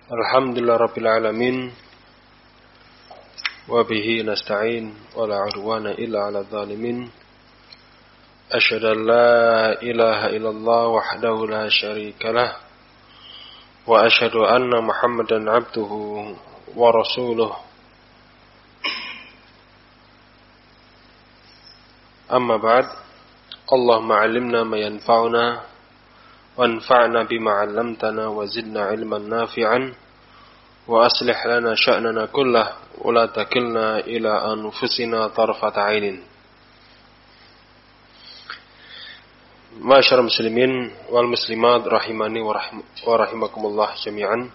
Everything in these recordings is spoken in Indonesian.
Alhamdulillah Rabbil Alamin. Wabihi nasta'in. Wala udwana illa ala zalimin. Asyhadu an la ilaha illallah wahdahu la syarika lah. Wa asyhadu anna Muhammadan abduhu wa rasuluh. Amma ba'd. Allahumma 'allimna ma yanfa'una وانفعنا بما علمتنا وزدنا علما نافعا وأصلح لنا شأننا كله ولا تكلنا إلى أنفسنا طرفة عين. Ma'asyiral muslimin wal muslimat rahimani wa rahimakumullah jami'an.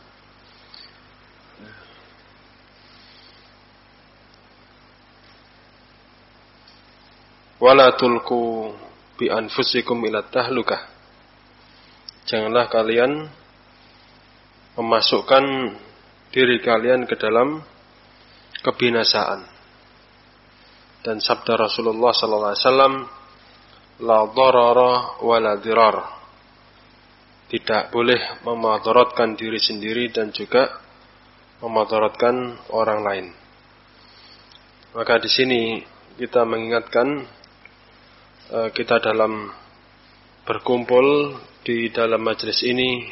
Wala tulqu bi anfusikum ila tahlukah. Janganlah kalian memasukkan diri kalian ke dalam kebinasaan. Dan sabda Rasulullah sallallahu alaihi wasallam, la darara wa la dirar. Tidak boleh memadaratkan diri sendiri dan juga memadaratkan orang lain. Maka di sini kita mengingatkan kita dalam berkumpul di dalam majelis ini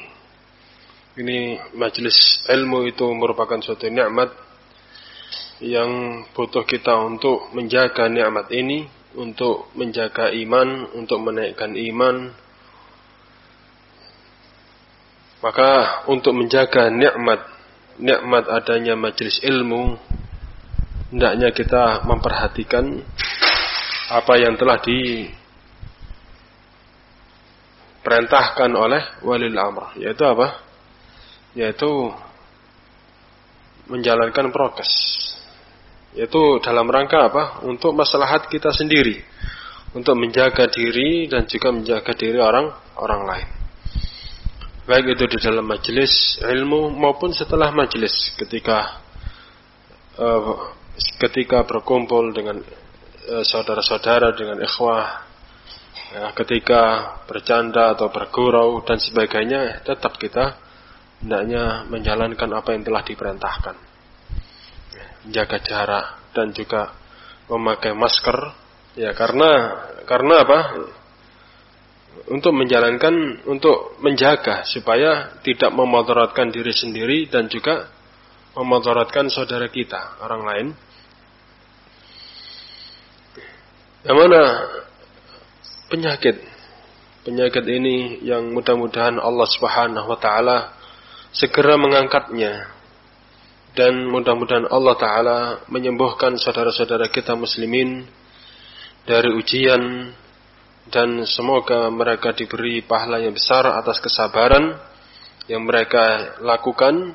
majelis ilmu itu merupakan suatu nikmat yang butuh kita untuk menjaga nikmat ini, untuk menjaga iman, untuk menaikkan iman. Maka untuk menjaga nikmat adanya majelis ilmu, hendaknya kita memperhatikan apa yang telah diperintahkan oleh walil amr, yaitu apa? Yaitu menjalankan prokes. Yaitu dalam rangka apa? Untuk maslahat kita sendiri, untuk menjaga diri dan juga menjaga diri orang lain. Baik itu di dalam majelis ilmu maupun setelah majelis, ketika berkumpul dengan saudara-saudara, dengan ikhwah, ketika bercanda atau bergurau dan sebagainya, tetap kita hendaknya menjalankan apa yang telah diperintahkan, menjaga jarak dan juga memakai masker, ya karena apa? Untuk menjaga supaya tidak memudaratkan diri sendiri dan juga memudaratkan saudara kita, orang lain. Yang mana penyakit ini yang mudah-mudahan Allah Subhanahu wa taala segera mengangkatnya, dan mudah-mudahan Allah taala menyembuhkan saudara-saudara kita muslimin dari ujian, dan semoga mereka diberi pahala yang besar atas kesabaran yang mereka lakukan.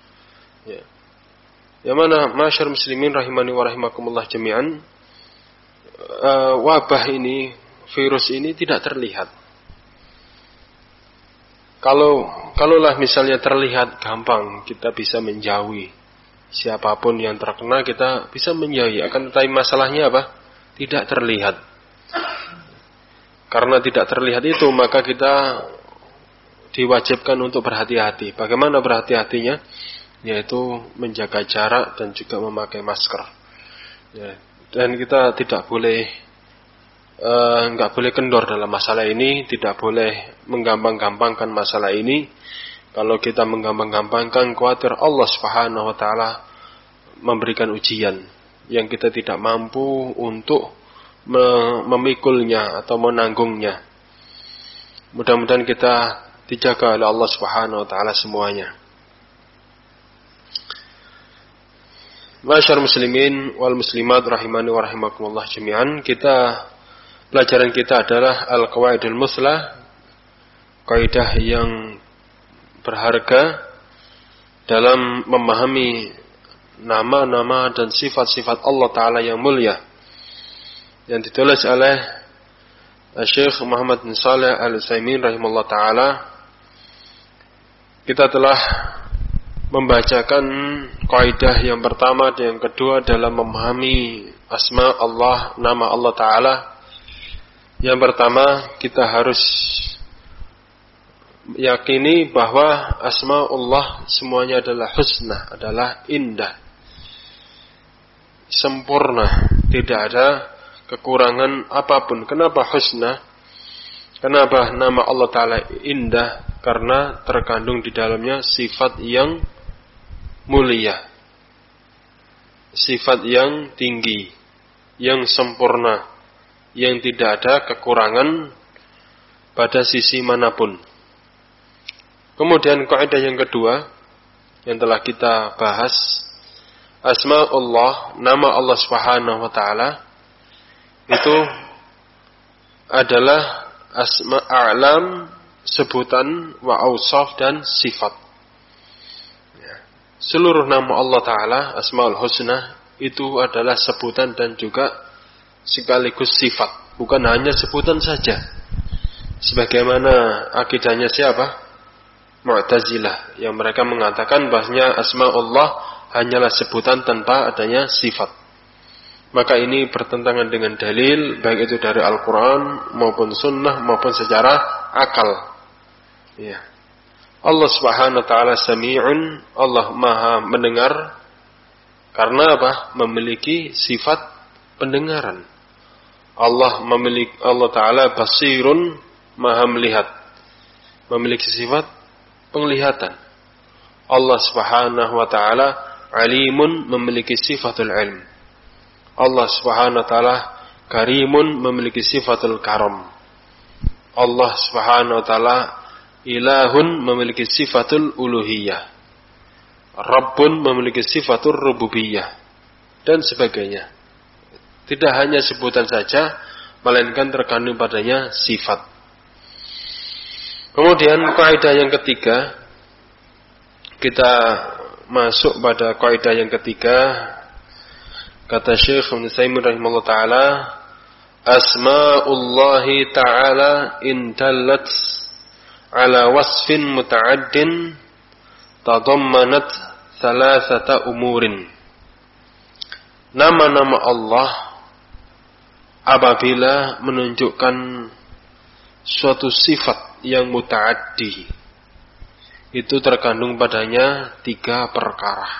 Yang mana ma'asyiral muslimin rahimani wa rahimakumullah jami'an, wabah ini, virus ini tidak terlihat. Kalaulah misalnya terlihat, gampang kita bisa menjauhi. Siapapun yang terkena kita bisa menjauhi. Akan tetapi masalahnya apa? Tidak terlihat. Karena tidak terlihat itu, maka kita diwajibkan untuk berhati-hati. Bagaimana berhati-hatinya? Yaitu menjaga jarak dan juga memakai masker. Ya. Dan kita tidak boleh nggak boleh kendor dalam masalah ini, tidak boleh menggampang-gampangkan masalah ini. Kalau kita menggampang-gampangkan, khawatir Allah Subhanahu wa taala memberikan ujian yang kita tidak mampu untuk memikulnya atau menanggungnya. Mudah-mudahan kita dijaga oleh Allah Subhanahu wa taala semuanya. Ma'asyiral muslimin wal muslimat rahimani wa rahimakumullah jami'an. Pelajaran kita adalah al-qawaidul muslah, kaidah yang berharga dalam memahami nama-nama dan sifat-sifat Allah Ta'ala yang mulia, yang ditulis oleh Syekh Muhammad bin Shalih Al-Utsaimin rahimahullah ta'ala. Kita telah membacakan kaidah yang pertama dan yang kedua dalam memahami asma Allah, nama Allah Ta'ala. Yang pertama, kita harus yakini bahwa asmaullah semuanya adalah husna, adalah indah, sempurna, tidak ada kekurangan apapun. Kenapa husna? Kenapa nama Allah Ta'ala indah? Karena terkandung di dalamnya sifat yang mulia, sifat yang tinggi, yang sempurna, yang tidak ada kekurangan pada sisi manapun. Kemudian kaidah yang kedua yang telah kita bahas, asmaullah, nama Allah Subhanahu wa taala itu adalah asma a'lam, sebutan, wa awsaf, dan sifat. Seluruh nama Allah Ta'ala, Asmaul Husna, itu adalah sebutan dan juga sekaligus sifat. Bukan hanya sebutan saja. Sebagaimana akidahnya siapa? Mu'tazilah. Yang mereka mengatakan bahasanya Asmaullah hanyalah sebutan tanpa adanya sifat. Maka ini bertentangan dengan dalil, baik itu dari Al-Quran maupun Sunnah maupun secara akal. Ya. Allah Subhanahu wa taala Sami'un, Allah Maha mendengar. Karena apa? Memiliki sifat pendengaran. Allah Taala Basirun, Maha melihat, memiliki sifat penglihatan. Allah Subhanahu wa taala Alimun, memiliki sifatul ilm. Allah Subhanahu wa taala Karimun, memiliki sifatul karam. Allah Subhanahu wa taala Ilahun, memiliki sifatul uluhiyah. Rabbun, memiliki sifatul rububiyah, dan sebagainya. Tidak hanya sebutan saja, melainkan terkandung padanya sifat. Kemudian kaidah yang ketiga, kita masuk pada kaidah yang ketiga. Kata Syekh Ibnu Utsaimin rahimahullah taala, asmaullahi ta'ala intallat ala wasfin muta'addin tadammanat thalathata umurin. Nama-nama Allah apabila menunjukkan suatu sifat yang muta'addi, itu terkandung padanya 3 perkara.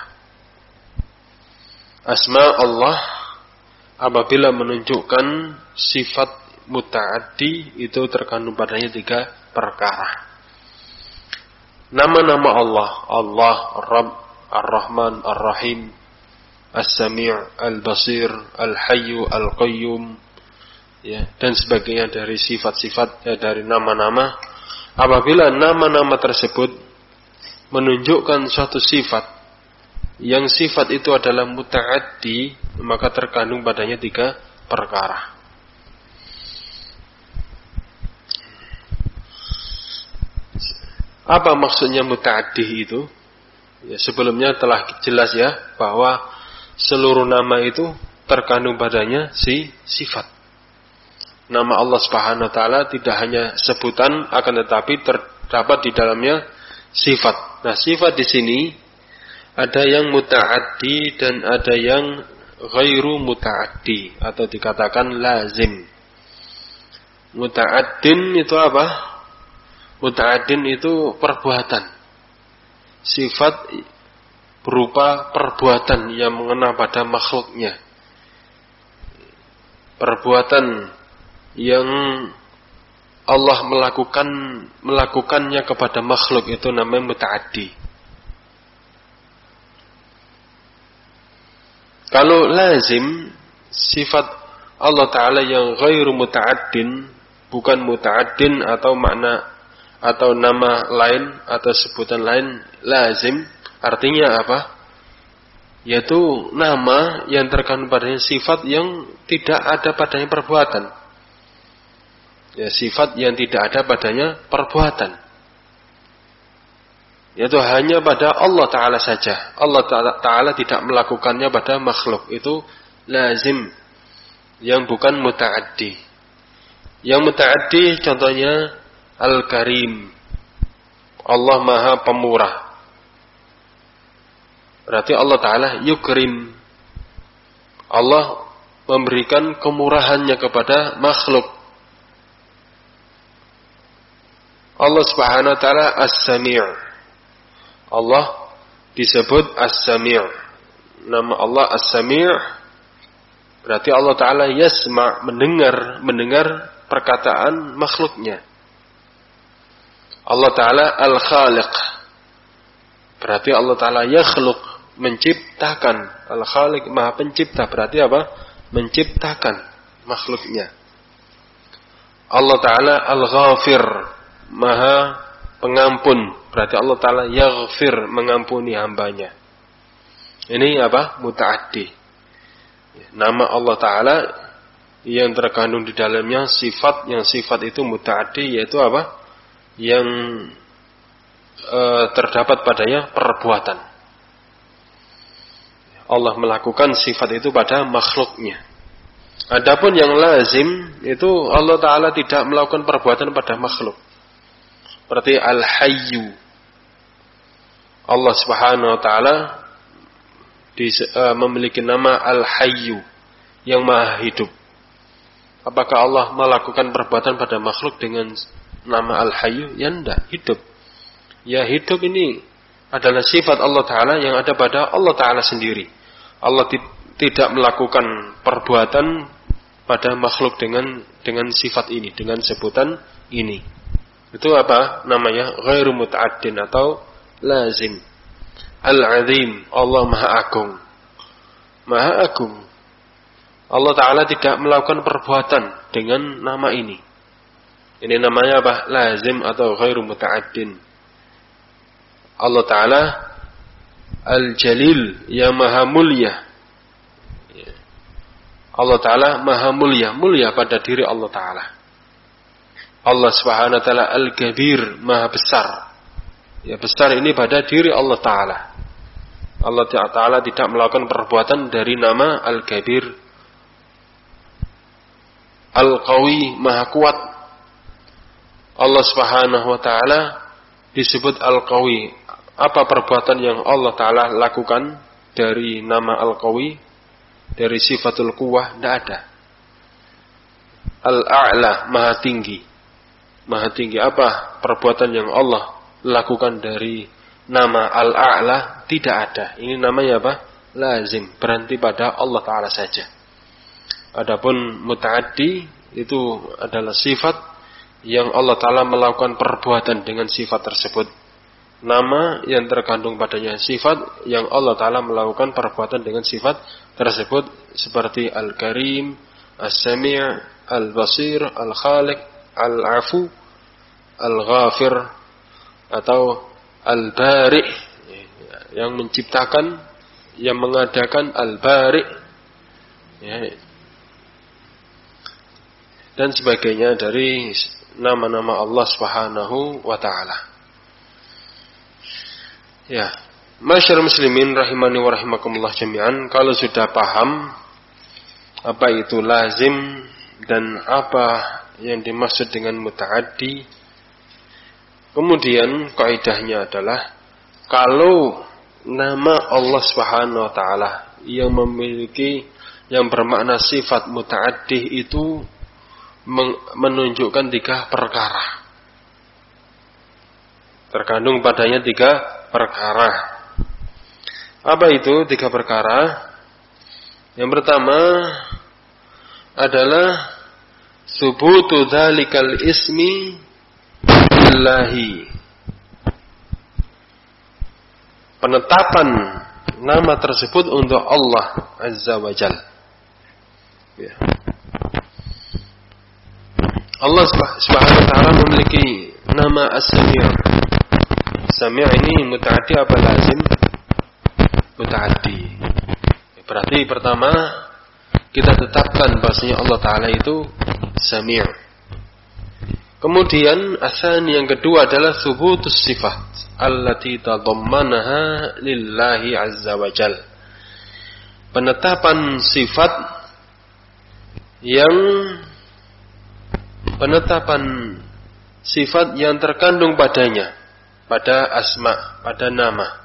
Asma Allah apabila menunjukkan sifat muta'addi, itu terkandung padanya 3 perkara. Nama-nama Allah, Allah, Rabb, Ar-Rahman, Ar-Rahim, As-Sami', Al-Basir, Al-Hayyu, Al-Qayyum, ya, dan sebagainya dari sifat-sifat, dari nama-nama. Apabila nama-nama tersebut menunjukkan suatu sifat, yang sifat itu adalah muta'addi, maka terkandung padanya 3 perkara. Apa maksudnya muta'addi itu? Ya, sebelumnya telah jelas ya, bahwa seluruh nama itu terkandung padanya sifat. Nama Allah Subhanahu wa taala tidak hanya sebutan, akan tetapi terdapat di dalamnya sifat. Nah, sifat di sini ada yang muta'addi dan ada yang ghairu muta'addi, atau dikatakan lazim. Muta'addin itu apa? Muta'addin itu perbuatan. Sifat berupa perbuatan yang mengena pada makhluknya. Perbuatan yang Allah melakukannya kepada makhluk, itu namanya muta'addi. Kalau lazim, sifat Allah Ta'ala yang ghairu muta'addin, bukan muta'addin atau makna atau nama lain atau sebutan lain, lazim artinya apa? Yaitu nama yang terkandung padanya sifat yang tidak ada padanya perbuatan. Ya, sifat yang tidak ada padanya perbuatan. Yaitu hanya pada Allah Ta'ala saja. Allah Ta'ala tidak melakukannya pada makhluk. Itu lazim, yang bukan muta'addi. Yang muta'addi contohnya Al-Karim, Allah Maha Pemurah. Berarti Allah Ta'ala yukrim, Allah memberikan kemurahannya kepada makhluk. Allah Subhanahu wa taala As-Sami'. Allah disebut As-Sami'. Nama Allah As-Sami', berarti Allah taala yasma', mendengar perkataan makhluknya. Allah taala Al-Khaliq, berarti Allah taala yakhluq, menciptakan. Al-Khaliq, Maha Pencipta, berarti apa? Menciptakan makhluknya. Allah taala Al-Ghafir, Maha Pengampun, berarti Allah taala yaghfir, mengampuni hambanya. Ini apa? Muta'addi. Nama Allah taala yang terkandung di dalamnya sifat, yang sifat itu muta'addi, yaitu apa? Yang terdapat padanya perbuatan. Allah melakukan sifat itu pada makhluknya. Adapun yang lazim itu Allah taala tidak melakukan perbuatan pada makhluk. Seperti Al-Hayyu. Allah Subhanahu wa taala memiliki nama Al-Hayyu, yang Maha Hidup. Apakah Allah melakukan perbuatan pada makhluk dengan nama Al-Hayyu? Ya enggak, hidup. Ya hidup ini adalah sifat Allah taala yang ada pada Allah taala sendiri. Allah tidak melakukan perbuatan pada makhluk dengan sifat ini, dengan sebutan ini. Itu apa namanya? Ghairu muta'addin atau lazim. Al-Azim, Allah Maha Agung. Maha Agung. Allah taala tidak melakukan perbuatan dengan nama ini. Ini namanya apa? Lazim atau ghairu muta'addin. Allah taala Al-Jalil, yang Maha Mulia. Allah taala Maha Mulia, mulia pada diri Allah taala. Allah Subhanahu wa taala Al-Kabir, Maha Besar. Ya, besar ini pada diri Allah taala. Allah taala tidak melakukan perbuatan dari nama Al-Kabir. Al-Qawi, Maha Kuat. Allah Subhanahu wa taala disebut Al-Qawi. Apa perbuatan yang Allah taala lakukan dari nama Al-Qawi, dari sifatul quwwah? Tidak ada. Al-A'la, Maha Tinggi. Maha Tinggi. Apa perbuatan yang Allah lakukan dari nama Al-A'la? Tidak ada. Ini namanya apa? Lazim. Berhenti pada Allah taala saja. Adapun muta'addi itu adalah sifat yang Allah taala melakukan perbuatan dengan sifat tersebut. Nama yang terkandung padanya sifat yang Allah taala melakukan perbuatan dengan sifat tersebut, seperti Al-Karim, As-Sami', Al-Basir, Al-Khaliq, Al-Afu, Al-Ghafir, atau Al-Bari', yang menciptakan, yang mengadakan. Al-Bari', ya, dan sebagainya dari nama-nama Allah Subhanahu wa taala. Ya, masyarakat muslimin rahimani wa rahimakumullah jami'an, kalau sudah paham apa itu lazim dan apa yang dimaksud dengan muta'addi, kemudian kaidahnya adalah kalau nama Allah Subhanahu wa taala yang memiliki, yang bermakna sifat muta'addi itu menunjukkan 3 perkara. Terkandung padanya 3 perkara. Apa itu 3 perkara? Yang pertama adalah subutu dzalikal ismi lillahi. Penetapan nama tersebut untuk Allah Azza wa Jalla. Ya. Allah Subhanahu wa taala memiliki nama As-Sami'. Sami' ini muta'addi apa lazim? Muta'addi. Berarti pertama kita tetapkan bahasanya Allah taala itu Sami'. Kemudian asani, yang kedua adalah subutus sifat allati tadammanaha lillahi azza wa jal. Penetapan sifat yang terkandung padanya, pada asma, pada nama,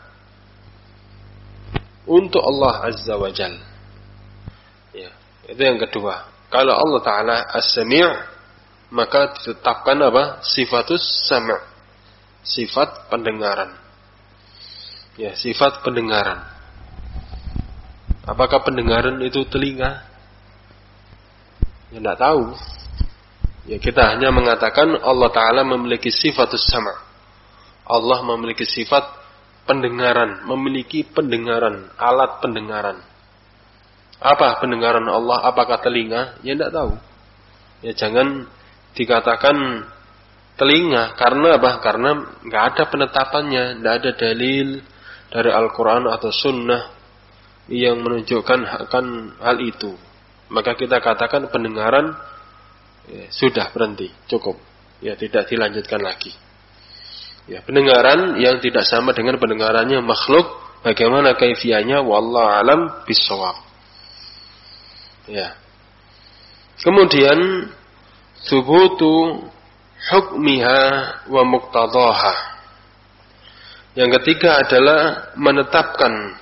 untuk Allah Azza wa Jal. Ya, itu yang kedua. Kalau Allah Ta'ala As-Sami', maka ditetapkan apa? Sifatus sama', sifat pendengaran. Ya, sifat pendengaran. Apakah pendengaran itu telinga? Ya, tidak tahu. Ya, kita hanya mengatakan Allah Ta'ala memiliki sifatus sama'. Allah memiliki sifat pendengaran, memiliki pendengaran, alat pendengaran. Apa pendengaran Allah? Apakah telinga? Ya, tidak tahu. Ya, jangan dikatakan telinga. Karena apa? Karena nggak ada penetapannya, tidak ada dalil dari Al-Quran atau Sunnah yang menunjukkan akan hal itu. Maka kita katakan pendengaran ya, sudah berhenti, cukup. Ya, tidak dilanjutkan lagi. Ya, pendengaran yang tidak sama dengan pendengarannya makhluk, bagaimana kaifiahnya? Wallahu alam bissawab. Ya. Kemudian thubutu hukmiha wa muqtadaha. Yang ketiga adalah menetapkan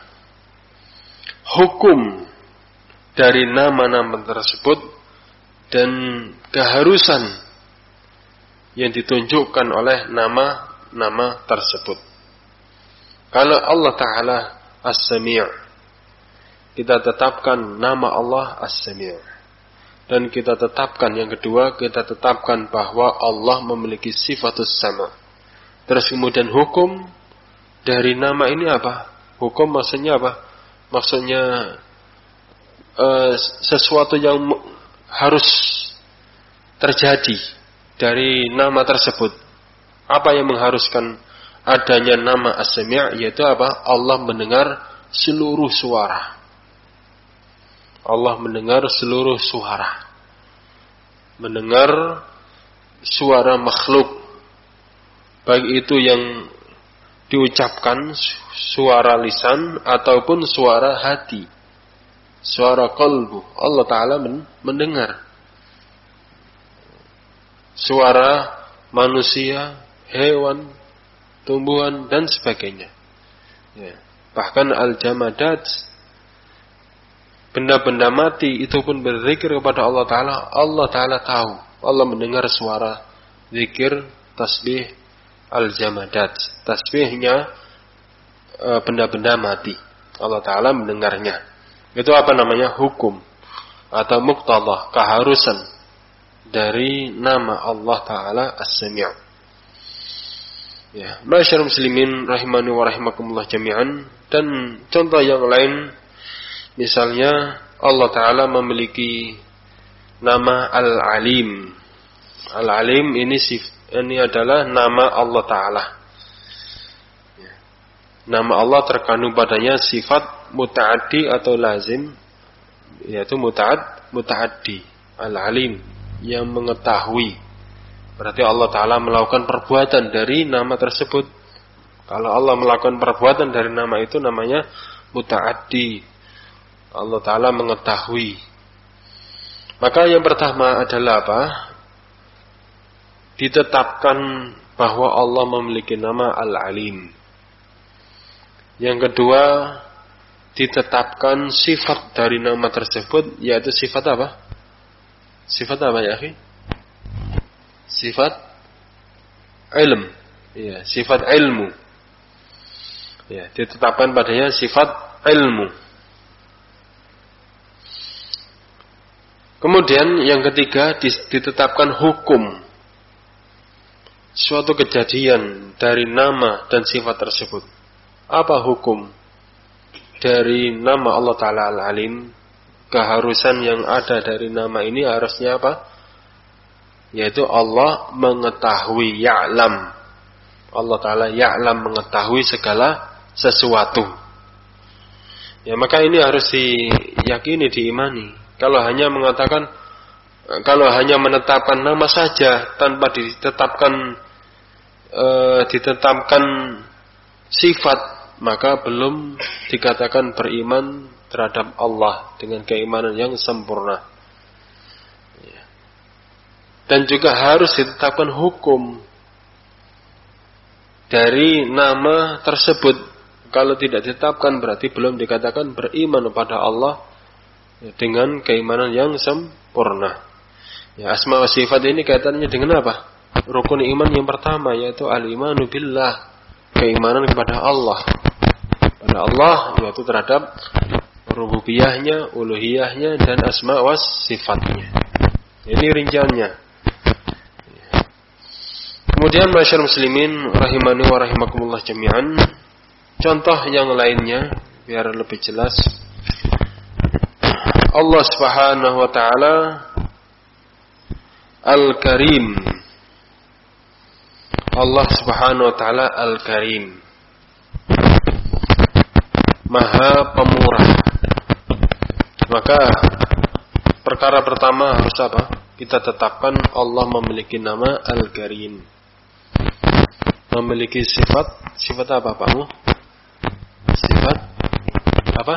hukum dari nama-nama tersebut dan keharusan yang ditunjukkan oleh nama-nama tersebut. Kalau Allah Ta'ala As-Sami', kita tetapkan nama Allah As-Sami'. Dan kita tetapkan yang kedua, kita tetapkan bahwa Allah memiliki sifatus sama'. Terus kemudian hukum dari nama ini apa? Hukum maksudnya apa? Maksudnya sesuatu yang harus terjadi dari nama tersebut. Apa yang mengharuskan adanya nama As-Sami'? Yaitu apa? Allah mendengar seluruh suara. Allah mendengar seluruh suara. Mendengar suara makhluk. Baik itu yang diucapkan suara lisan ataupun suara hati, suara qalbu. Allah Ta'ala mendengar suara manusia, hewan, tumbuhan dan sebagainya. Ya. Bahkan al-jamadat, benda-benda mati itu pun berzikir kepada Allah Ta'ala. Allah Ta'ala tahu. Allah mendengar suara zikir, tasbih al-jamadat, tasbihnya benda-benda mati. Allah Ta'ala mendengarnya. Itu apa namanya? Hukum atau muqtadah, keharusan dari nama Allah Ta'ala As-Sami'. Ya, masyarakat muslimin rahimani wa rahimakumullah jami'an. Dan contoh yang lain, misalnya Allah Ta'ala memiliki nama Al-Alim. Al-Alim ini adalah nama Allah Ta'ala. Nama Allah terkandung padanya sifat muta'addi atau lazim, yaitu muta'addi. Al-Alim, yang mengetahui. Berarti Allah Ta'ala melakukan perbuatan dari nama tersebut. Kalau Allah melakukan perbuatan dari nama itu namanya muta'addi. Allah Ta'ala mengetahui. Maka yang pertama adalah apa? Ditetapkan bahwa Allah memiliki nama Al-Alim. Yang kedua, ditetapkan sifat dari nama tersebut, yaitu sifat apa? Sifat apa ya, akhi? Sifat ilm. Ya, sifat ilmu. Ya, ditetapkan padanya sifat ilmu. Kemudian yang ketiga, ditetapkan hukum. Suatu kejadian dari nama dan sifat tersebut. Apa hukum dari nama Allah Ta'ala Al-Alim? Keharusan yang ada dari nama ini harusnya apa? Yaitu Allah mengetahui, ya'lam. Allah Ta'ala ya'lam, mengetahui segala sesuatu. Ya, maka ini harus diyakini, diimani. Kalau hanya mengatakan, kalau hanya menetapkan nama saja tanpa ditetapkan sifat, maka belum dikatakan beriman terhadap Allah dengan keimanan yang sempurna. Dan juga harus ditetapkan hukum dari nama tersebut. Kalau tidak ditetapkan berarti belum dikatakan beriman kepada Allah dengan keimanan yang sempurna. Ya, asma wa sifat ini kaitannya dengan apa? Rukun iman yang pertama yaitu al-imanu billah, keimanan kepada Allah. Pada Allah yaitu terhadap rububiyahnya, uluhiyahnya dan asma wa sifatnya. Ini rinciannya. Kemudian masyarakat muslimin rahimani wa rahimakumullah jami'an, contoh yang lainnya biar lebih jelas. Allah Subhanahu wa taala Al-Karim. Allah Subhanahu wa taala Al-Karim. Maha Pemurah. Maka perkara pertama harus apa? Kita tetapkan Allah memiliki nama Al-Karim. Memiliki sifat apa Pakmu? Sifat apa?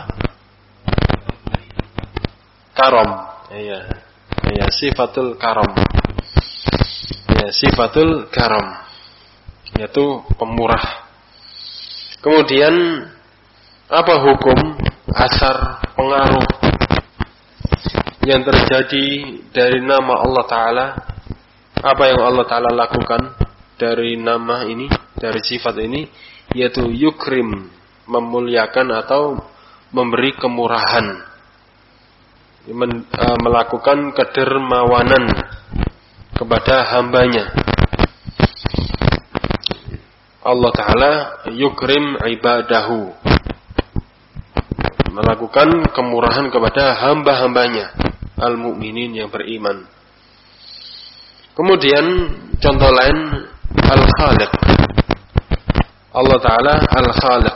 Karam. Iya. Ya, sifatul karam. Ya, sifatul karam. Yaitu pemurah. Kemudian apa hukum asar pengaruh yang terjadi dari nama Allah Ta'ala? Apa yang Allah Ta'ala lakukan dari nama ini, dari sifat ini, yaitu yukrim, memuliakan atau memberi kemurahan, melakukan kedermawanan kepada hambanya. Allah Ta'ala yukrim ibadahu, melakukan kemurahan kepada hamba-hambanya al-mu'minin yang beriman. Kemudian contoh lain Al-Khaliq. Allah Ta'ala Al-Khaliq.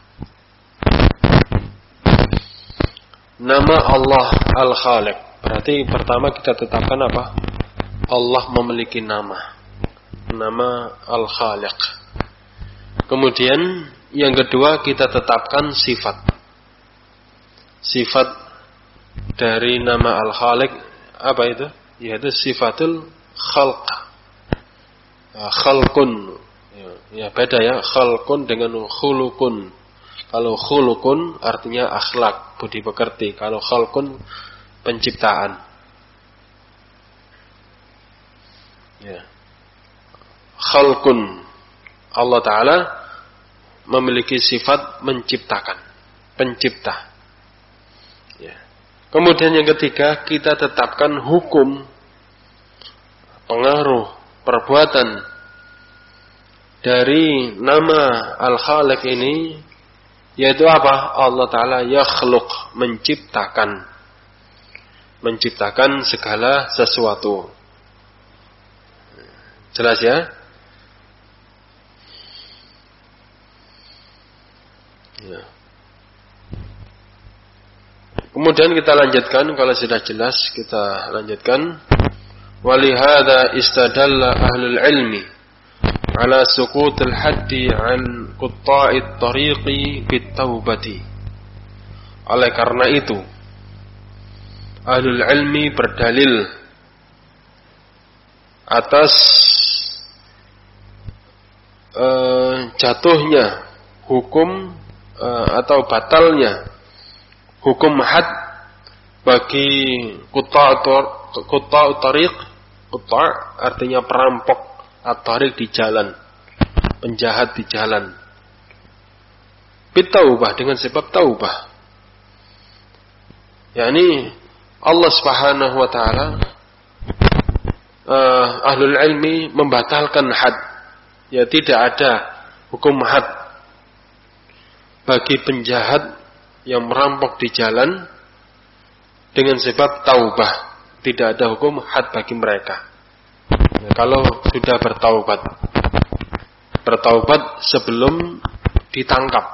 Nama Allah Al-Khaliq. Berarti pertama kita tetapkan apa? Allah memiliki nama. Nama Al-Khaliq. Kemudian yang kedua kita tetapkan sifat. Sifat dari nama Al-Khaliq apa itu? Yaitu sifatul khalq. Khalqun. Ya beda ya, khalqun dengan khulukun. Kalau khulukun artinya akhlak, budi pekerti. Kalau khalqun penciptaan. Ya. Khalqun. Allah Ta'ala memiliki sifat menciptakan, pencipta. Ya. Kemudian yang ketiga kita tetapkan hukum, pengaruh, perbuatan dari nama Al-Khaliq ini, yaitu apa? Allah Ta'ala yakhluq, menciptakan segala sesuatu. Jelas ya? Ya. Kemudian kita lanjutkan, kalau sudah jelas kita lanjutkan. Walihada istadalla ahlul ilmi ala suqutil haddi an qutta'it tariqi bitaubati. Oleh karena itu ahlul ilmi berdalil atas jatuhnya hukum atau batalnya hukum had bagi qutta'ut tariq. Qutta' artinya perampok, at-tariq di jalan, penjahat di jalan. Bitaubah, dengan sebab taubah. yakni Allah Subhanahu wa taala ahlul ilmi membatalkan had. Ya, tidak ada hukum had bagi penjahat yang merampok di jalan dengan sebab taubah. Tidak ada hukum had bagi mereka. Ya, kalau sudah bertaubat sebelum ditangkap.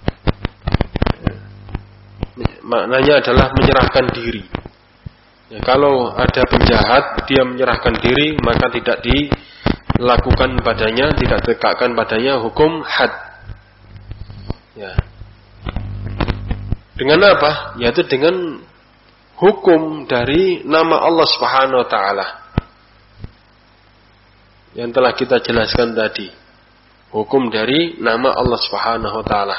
Maknanya adalah menyerahkan diri. Ya, kalau ada penjahat dia menyerahkan diri, maka tidak dilakukan padanya, tidak tegakkan padanya hukum had. Ya. Dengan apa? Yaitu dengan hukum dari nama Allah Subhanahu wa taala yang telah kita jelaskan tadi. Hukum dari nama Allah Subhanahu wa taala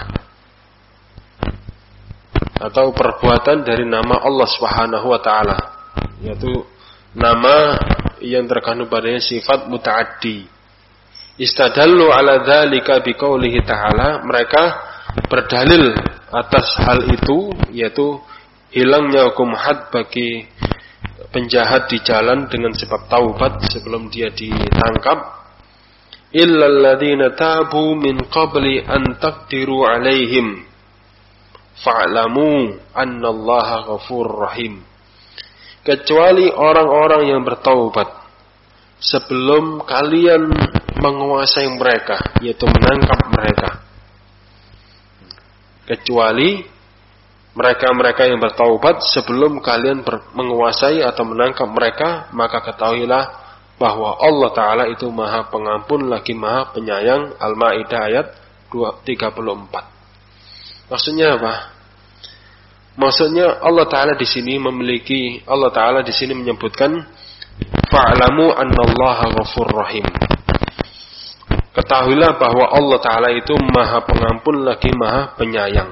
atau perbuatan dari nama Allah Subhanahu wa taala, yaitu nama yang terkandung padanya sifat muta'addi. Istadallu ala dzalika biqaulihi ta'ala, mereka berdalil atas hal itu, yaitu hilangnya hukum had bagi penjahat di jalan dengan sebab taubat sebelum dia ditangkap. Illal ladzina tabu min qabli an taqdiru alaihim fa'lamu annallaha ghafurur rahim. Kecuali orang-orang yang bertaubat sebelum kalian menguasai mereka, yaitu menangkap mereka. Kecuali mereka-mereka yang bertaubat sebelum kalian menguasai atau menangkap mereka, maka ketahuilah bahwa Allah Ta'ala itu Maha Pengampun lagi Maha Penyayang. Al-Maidah ayat 34. Maksudnya apa? Maksudnya Allah Ta'ala di sini menyebutkan fa'lamu annallaha ghafurur rahim. Ketahuilah bahwa Allah Ta'ala itu Maha Pengampun lagi Maha Penyayang.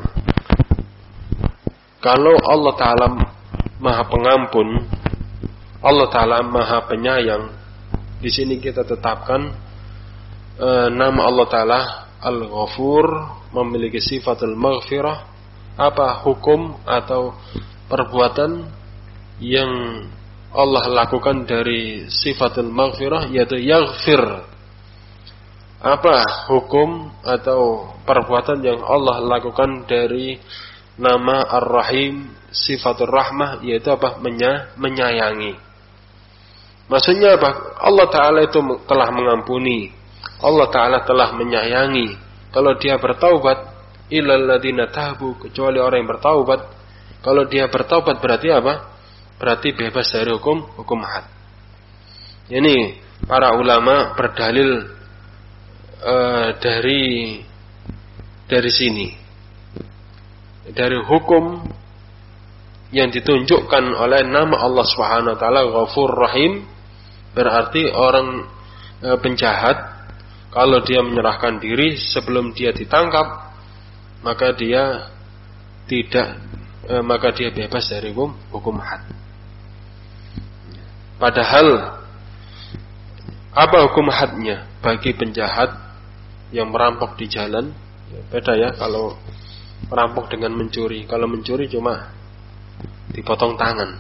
Kalau Allah Ta'ala Maha Pengampun, Allah Ta'ala Maha Penyayang, di sini kita tetapkan nama Allah Ta'ala Al-Ghafur, memiliki sifat al-maghfirah. Apa hukum atau perbuatan yang Allah lakukan dari sifat al-maghfirah, yaitu yaghfir. Apa hukum atau perbuatan yang Allah lakukan dari nama Ar-Rahim, sifatul rahmah, yaitu apa? Menyayangi. Maksudnya apa? Allah Ta'ala itu telah mengampuni, Allah Ta'ala telah menyayangi. Kalau dia bertaubat, illal ladzina tabu, kecuali orang yang bertaubat. Kalau dia bertaubat berarti apa? Berarti bebas dari hukum had. Ini para ulama berdalil dari sini, dari hukum yang ditunjukkan oleh nama Allah Subhanahu wa taala Ghafur Rahim, berarti orang penjahat kalau dia menyerahkan diri sebelum dia ditangkap, maka dia bebas dari hukum had. Padahal apa hukum hadnya bagi penjahat yang merampok di jalan? Beda ya kalau merampok dengan mencuri. Kalau mencuri cuma dipotong tangan.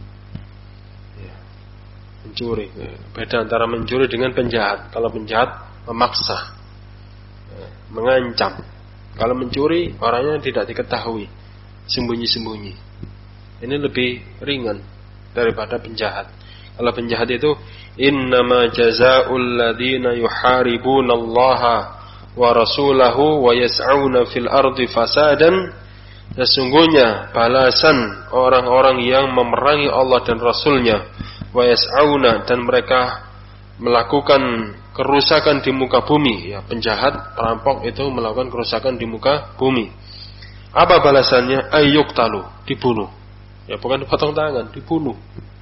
Mencuri. Beda antara mencuri dengan penjahat. Kalau penjahat memaksa, mengancam. Kalau mencuri orangnya tidak diketahui, sembunyi-sembunyi. Ini lebih ringan daripada penjahat. Kalau penjahat itu innama jazaa'ul ladzina yuharibunallaha wa rasulahu wa yas'auna fil ardi fasadan. Sesungguhnya balasan orang-orang yang memerangi Allah dan Rasulnya, wa yas'auna, dan mereka melakukan kerusakan di muka bumi. Ya, penjahat, perampok itu melakukan kerusakan di muka bumi. Apa balasannya? Ayyuqtalu, dibunuh. Ya, bukan dipotong tangan, dibunuh.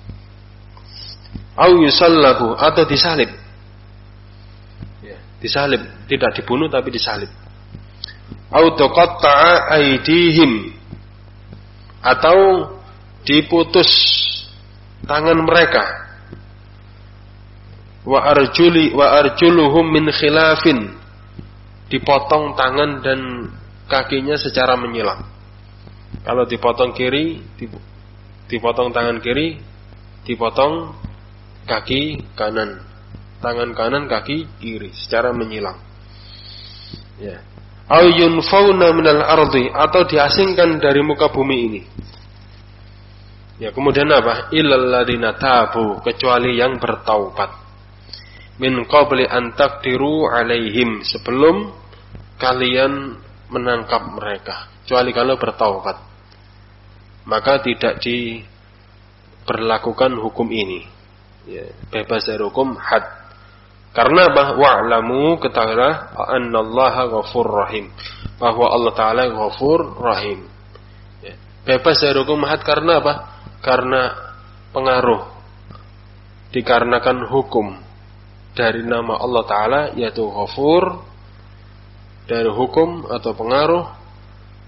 Au yusallabu, atau disalib. Ya, disalib, tidak dibunuh tapi disalib. Au tuqatta'a aydihim, atau diputus tangan mereka. Wa arjuluhum min khilafin, dipotong tangan dan kakinya secara menyilang. Kalau dipotong kiri, dipotong tangan kiri, dipotong kaki kanan, tangan kanan, kaki kiri secara menyilang. Ya. Au yunfauna minal ardi, atau diasingkan dari muka bumi ini. Ya, kemudian apa? Illal ladzina tabu, kecuali yang bertaubat. Min qabli an taqdiru alaihim, sebelum kalian menangkap mereka. Kecuali kalau bertaubat, maka tidak diberlakukan hukum ini. Ya, bebas dari hukum had. Karena wa'lamu, ketahuilah annallaha ghafur rahim, bahwa Allah Ta'ala ghafur rahim. Ya, bebas dari hukum had karena apa? Karena pengaruh, dikarenakan hukum dari nama Allah Ta'ala, yaitu ghafur, dari hukum atau pengaruh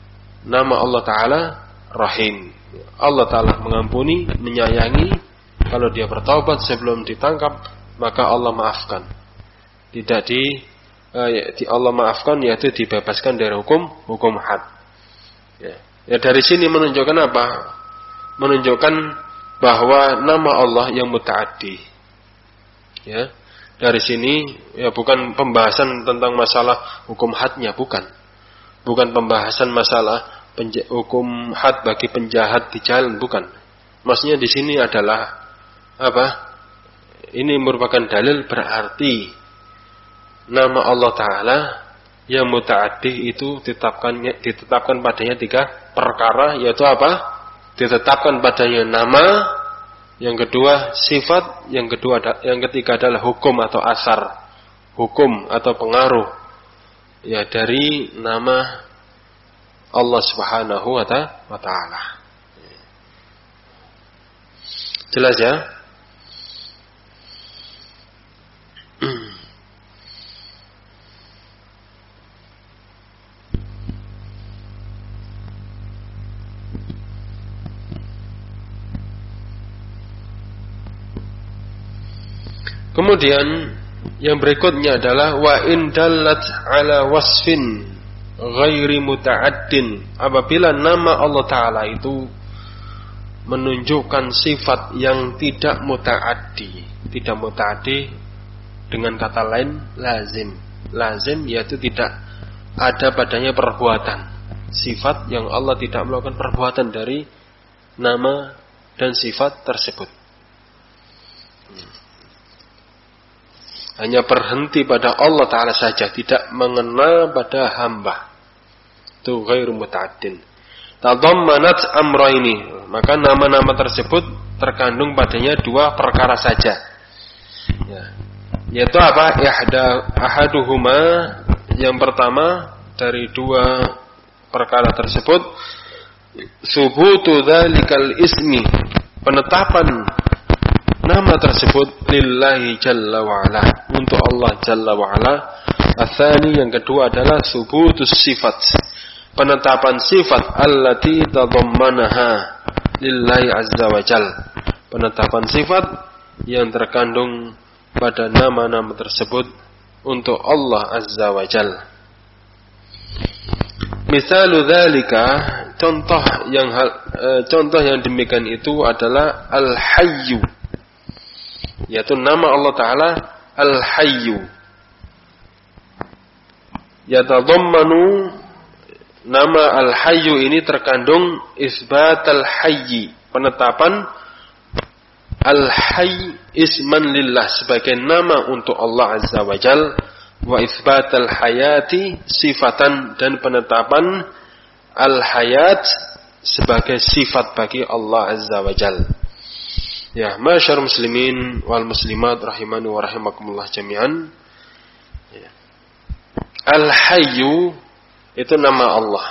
nama Allah Ta'ala rahim. Allah Ta'ala mengampuni, menyayangi, Kalau dia bertaubat sebelum ditangkap, maka Allah maafkan. Tidak Allah maafkan, yaitu dibebaskan dari hukum had. Ya, dari sini menunjukkan apa? Menunjukkan bahwa nama Allah yang muta'addi. Ya, dari sini ya bukan pembahasan tentang masalah hukum hadnya, bukan pembahasan masalah hukum had bagi penjahat di jalan, bukan. Maksudnya di sini adalah apa? Ini merupakan dalil berarti nama Allah Ta'ala yang muta'addi itu ditetapkan padanya 3 perkara, yaitu apa? Ditetapkan padanya nama, yang kedua sifat, yang ketiga adalah hukum atau asar, hukum atau pengaruh ya dari nama Allah Subhanahu wa Ta'ala. Jelas ya? Kemudian yang berikutnya adalah wa in dallat ala wasfin ghairi muta'addin. Apabila nama Allah Ta'ala itu menunjukkan sifat yang tidak muta'addi. Tidak muta'addi dengan kata lain lazim. Lazim yaitu tidak ada padanya perbuatan. Sifat yang Allah tidak melakukan perbuatan dari nama dan sifat tersebut. Hanya berhenti pada Allah Ta'ala saja, tidak mengena pada hamba. Itu ghairu muta'addin. Tadammanat amraini, maka nama-nama tersebut terkandung padanya 2 perkara saja. Ya. Yaitu apa? Ahaduhuma, yang pertama dari 2 perkara tersebut, subutu dzalikal ismi, penetapan nama tersebut lillahi jalla wa'ala, untuk Allah jalla wa'ala. Atsani, yang kedua adalah subutus sifat, penetapan sifat allati tadammanaha lillahi azza wa jal, penetapan sifat yang terkandung pada nama-nama tersebut untuk Allah azza wa jal. Misalu dzalika, contoh yang demikian itu adalah al-hayyu, yaitu nama Allah Ta'ala Al-Hayyu. Yatadammanu, nama Al-Hayyu ini terkandung isbat al-hayyi, penetapan Al-Hayy isman lillah sebagai nama untuk Allah Azza wa Jal, wa isbat al-hayati sifatan, dan penetapan al-hayat sebagai sifat bagi Allah Azza wa Jal. Ya, masyar muslimin wal muslimat rahimani wa rahimakumullah jami'an. Ya. Al-Hayyu itu nama Allah.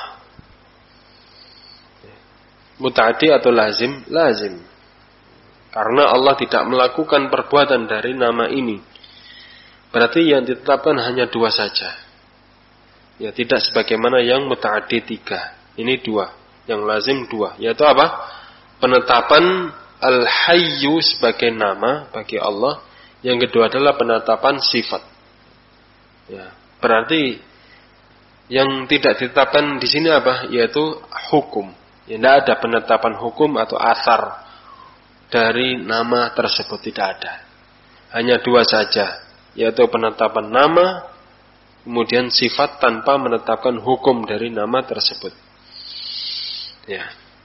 Ya. Muta'addi atau lazim? Lazim. Karena Allah tidak melakukan perbuatan dari nama ini. Berarti yang ditetapkan hanya 2 saja. Ya, tidak sebagaimana yang muta'addi 3. Ini 2. Yang lazim 2. Yaitu apa? Penetapan Al-Hayyu sebagai nama bagi Allah. Yang kedua adalah penetapan sifat. Ya, berarti yang tidak ditetapkan di sini apa? Yaitu hukum. Ya, tidak ada penetapan hukum atau asar dari nama tersebut, tidak ada. Hanya 2 saja, yaitu penetapan nama, kemudian sifat tanpa menetapkan hukum dari nama tersebut. Ya.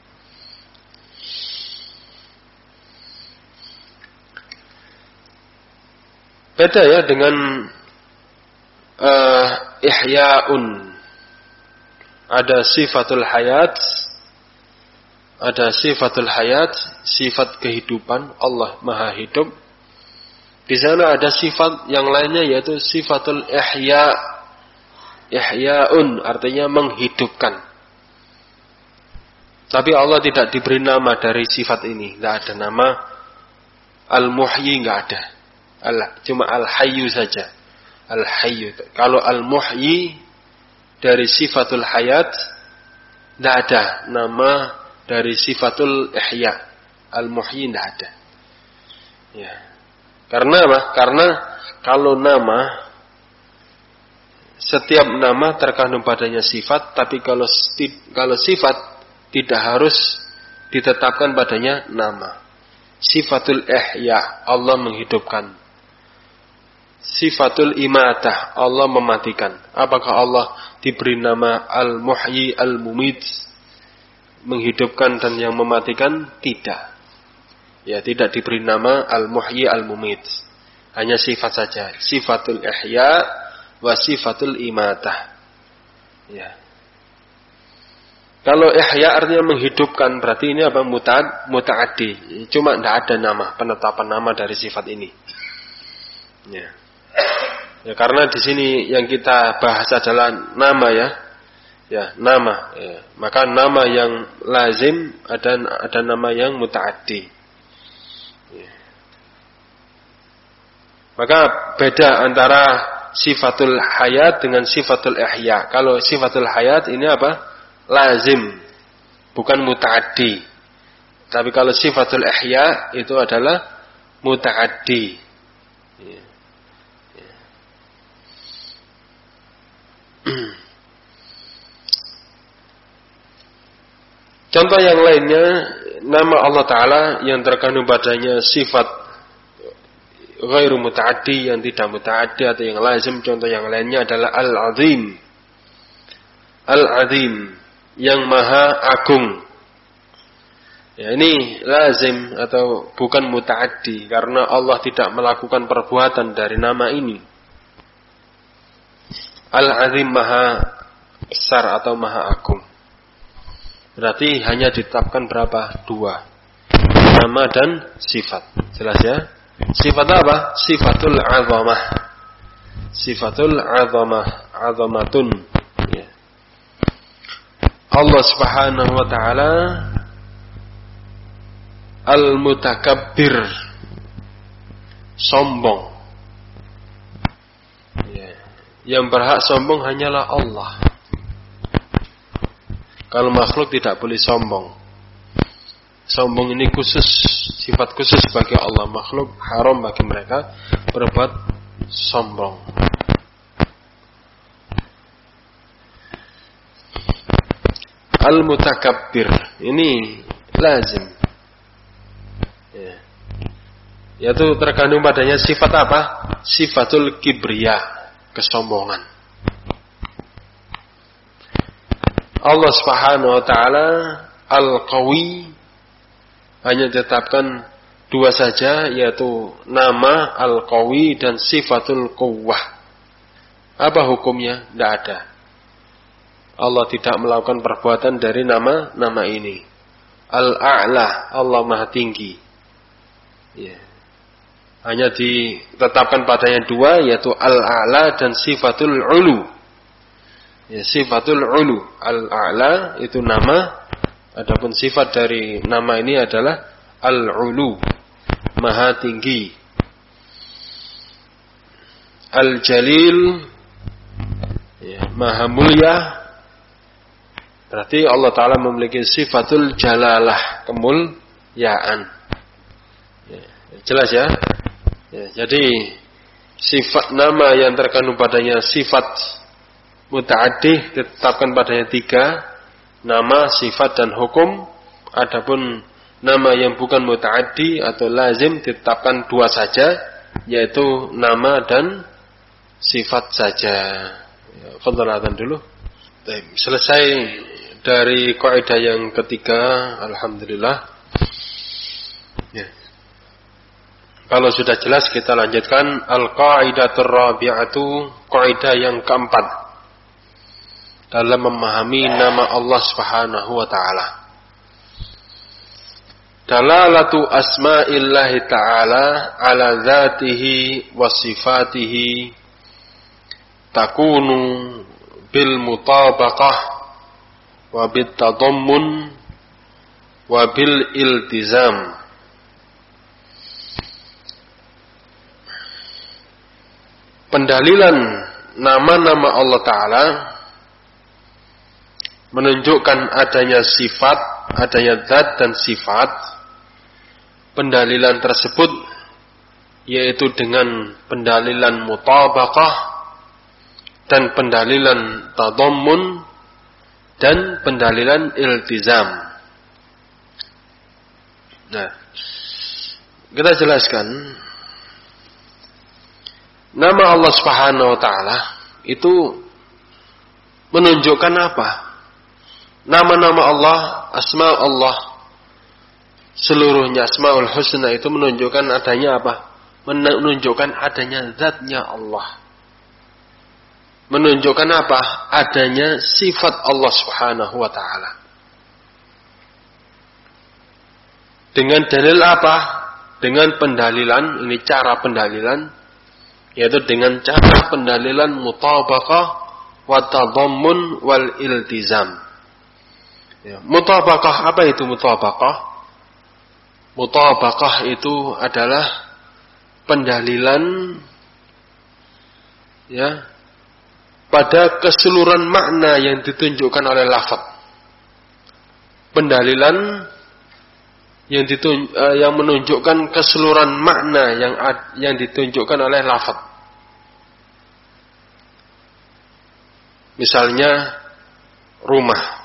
Beda ya dengan ihya'un. Ada sifatul hayat, sifat kehidupan, Allah Maha Hidup. Di sana ada sifat yang lainnya yaitu sifatul ihya. Ihya'un artinya menghidupkan. Tapi Allah tidak diberi nama dari sifat ini, tidak ada nama Al-Muhyi, tidak ada. Cuma Al-Hayyu saja. Al-Hayyu. Kalau Al-Muhyi dari sifatul hayat, tidak ada nama dari sifatul ihya. Al-Muhyi tidak ada. Ya. Karena apa? Karena kalau nama, setiap nama terkandung padanya sifat, tapi kalau sifat tidak harus ditetapkan padanya nama. Sifatul ihya, Allah menghidupkan. Sifatul imatah, Allah mematikan. Apakah Allah diberi nama Al-Muhyi Al-Mumit, menghidupkan dan yang mematikan? Tidak. Ya, tidak diberi nama Al-Muhyi Al-Mumit. Hanya sifat saja. Sifatul ihya wa sifatul imatah. Ya. Kalau ihya artinya menghidupkan, berarti ini apa? Muta'addi. Cuma tidak ada nama, penetapan nama dari sifat ini. Ya. Ya, karena di sini yang kita bahas adalah nama ya. Ya, nama. Ya. Maka nama yang lazim ada nama yang muta'addi. Ya. Maka beda antara sifatul hayat dengan sifatul ihya. Kalau sifatul hayat ini apa? Lazim, bukan muta'addi. Tapi kalau sifatul ihya itu adalah muta'addi. Ya. Ya. Contoh yang lainnya, nama Allah Ta'ala yang terkandung padanya sifat ghairu muta'addi, yang tidak muta'addi atau yang lazim. Contoh yang lainnya adalah Al-Azim. Al-Azim, yang maha agung. Ya, ini lazim atau bukan muta'addi, karena Allah tidak melakukan perbuatan dari nama ini. Al-Azim, maha besar atau maha agung. Berarti hanya ditetapkan berapa? 2. Nama dan sifat. Jelas ya? Sifat apa? Sifatul azamah. Sifatul azamah. Azamatun. Ya. Allah Subhanahu wa ta'ala Al-Mutakabbir, sombong. Ya. Yang berhak sombong hanyalah Allah. Kalau makhluk tidak boleh sombong. Sombong ini khusus, sifat khusus bagi Allah. Makhluk haram bagi mereka berbuat sombong. Al-Mutakabbir ini lazim. Ya. Yaitu terkandung padanya sifat apa? Sifatul kibriya, kesombongan. Allah Subhanahu wa ta'ala Al-Qawi hanya ditetapkan 2 saja, yaitu nama Al-Qawi dan sifatul Quwwah. Apa hukumnya? Tidak ada. Allah tidak melakukan perbuatan dari nama ini. Al-A'la, Allah Maha Tinggi. Ya. Hanya ditetapkan padanya 2, yaitu Al-A'la dan sifatul Ulu. Ya, sifatul ulu, al-a'la itu nama, adapun sifat dari nama ini adalah al-ulu, maha tinggi. Al-jalil, ya, maha mulia. Berarti Allah Ta'ala memiliki sifatul jalalah, kemuliaan. Ya, jelas ya? Ya, jadi sifat nama yang terkandung padanya sifat muta'addi ditetapkan padanya 3, nama, sifat dan hukum. Adapun nama yang bukan muta'addi atau lazim ditetapkan 2 saja, yaitu nama dan sifat saja. Ya, fadhlan dulu. Selesai dari kaidah yang ketiga, alhamdulillah. Ya. Kalau sudah jelas kita lanjutkan al-qaidatur rabi'atu, kaidah yang keempat dalam memahami nama Allah Subhanahu wa ta'ala. Dalalatu asma'illahi ta'ala ala zatihi wa sifatihi takunu bil mutabaqah wa bit tadammun wa bil iltizam. Pendalilan nama-nama Allah Ta'ala menunjukkan adanya sifat, adanya zat dan sifat. Pendalilan tersebut yaitu dengan pendalilan mutabaqah dan pendalilan tadammun dan pendalilan iltizam. Nah, kita jelaskan nama Allah Subhanahu wa taala itu menunjukkan apa? Nama-nama Allah, asma Allah, seluruhnya asmaul husna itu menunjukkan adanya apa? Menunjukkan adanya zatnya Allah. Menunjukkan apa? Adanya sifat Allah Subhanahu wa taala. Dengan dalil apa? Dengan pendalilan, ini cara pendalilan, yaitu dengan cara pendalilan mutabaqah wa tadammun wal iltizam. Ya, mutabaqah, apa itu mutabaqah? Mutabaqah itu adalah pendalilan ya pada keseluruhan makna yang ditunjukkan oleh lafaz. Pendalilan yang menunjukkan keseluruhan makna yang ditunjukkan oleh lafaz. Misalnya rumah.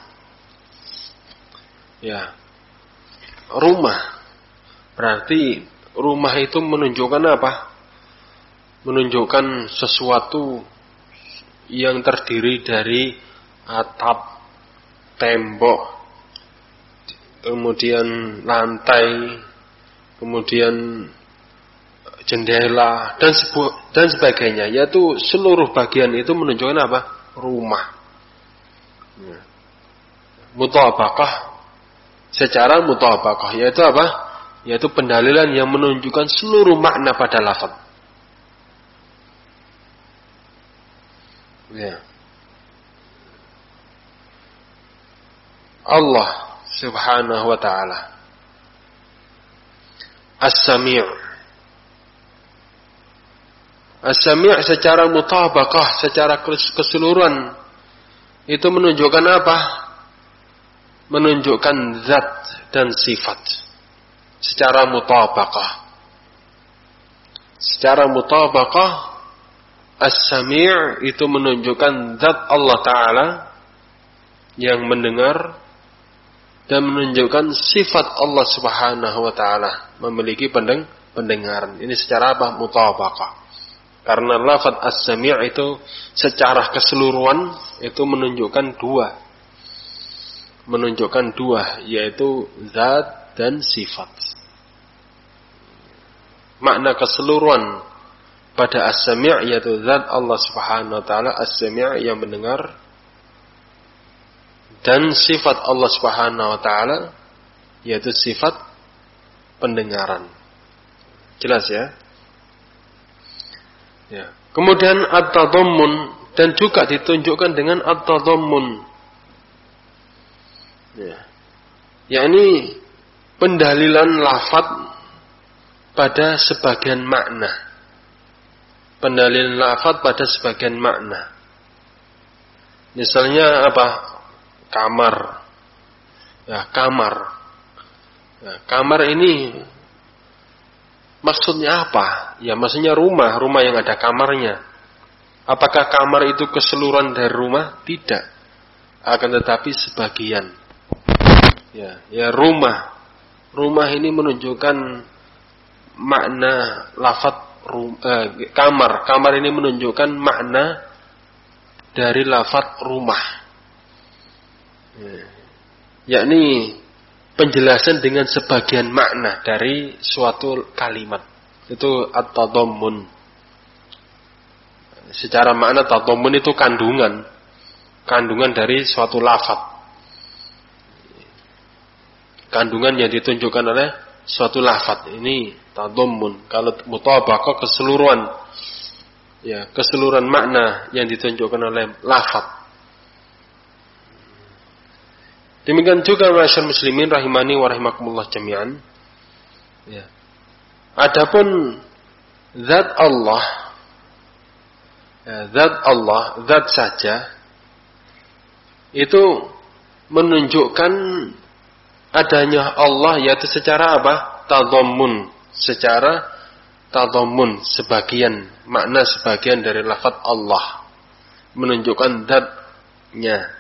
Ya. Rumah. Berarti rumah itu menunjukkan apa? Menunjukkan sesuatu yang terdiri dari atap, tembok, kemudian lantai, kemudian jendela dan sebagainya. Yaitu seluruh bagian itu menunjukkan apa? Rumah. Mutabaqah, secara mutabaqah yaitu apa? Yaitu pendalilan yang menunjukkan seluruh makna pada lafaz. Ya. Allah Subhanahu wa ta'ala As-Sami'. As-Sami' secara mutabaqah, secara keseluruhan itu menunjukkan apa? Menunjukkan zat dan sifat secara mutabaqah. Secara mutabaqah As-Sami' itu menunjukkan zat Allah Ta'ala yang mendengar dan menunjukkan sifat Allah Subhanahu wa Ta'ala memiliki pendengaran. Ini secara apa? Mutabaqah. Karena lafaz As-Sami' itu secara keseluruhan itu menunjukkan dua, yaitu zat dan sifat. Makna keseluruhan pada As-Sami' yaitu zat Allah Subhanahu wa Ta'ala As-Sami' yang mendengar, dan sifat Allah Subhanahu wa Ta'ala yaitu sifat pendengaran. Jelas ya? Ya. Kemudian at-tadammun, dan juga ditunjukkan dengan at-tadammun. Ya. Yakni pendalilan lafaz pada sebagian makna. Pendalilan lafaz pada sebagian makna. Misalnya apa? Kamar. Ya, kamar. Ya, kamar ini maksudnya apa? Ya, maksudnya rumah yang ada kamarnya. Apakah kamar itu keseluruhan dari rumah? Tidak. Akan tetapi sebagian. Ya, rumah. Rumah ini menunjukkan makna lafaz kamar. Kamar ini menunjukkan makna dari lafaz rumah. Yakni penjelasan dengan sebagian makna dari suatu kalimat. Itu at-tadammun. Secara makna tadammun itu kandungan dari suatu lafaz. Kandungan yang ditunjukkan oleh suatu lafaz. Ini tadammun. Kalau mutabaqah keseluruhan. Ya, keseluruhan makna yang ditunjukkan oleh lafaz. Demikian juga masyarakat muslimin rahimani wa rahimakumullah jami'an. Ya. Adapun zat Allah, zat saja itu menunjukkan adanya Allah, yaitu secara apa? Tadammun, secara tadammun, sebagian makna sebagian dari lafaz Allah, menunjukkan zat-nya.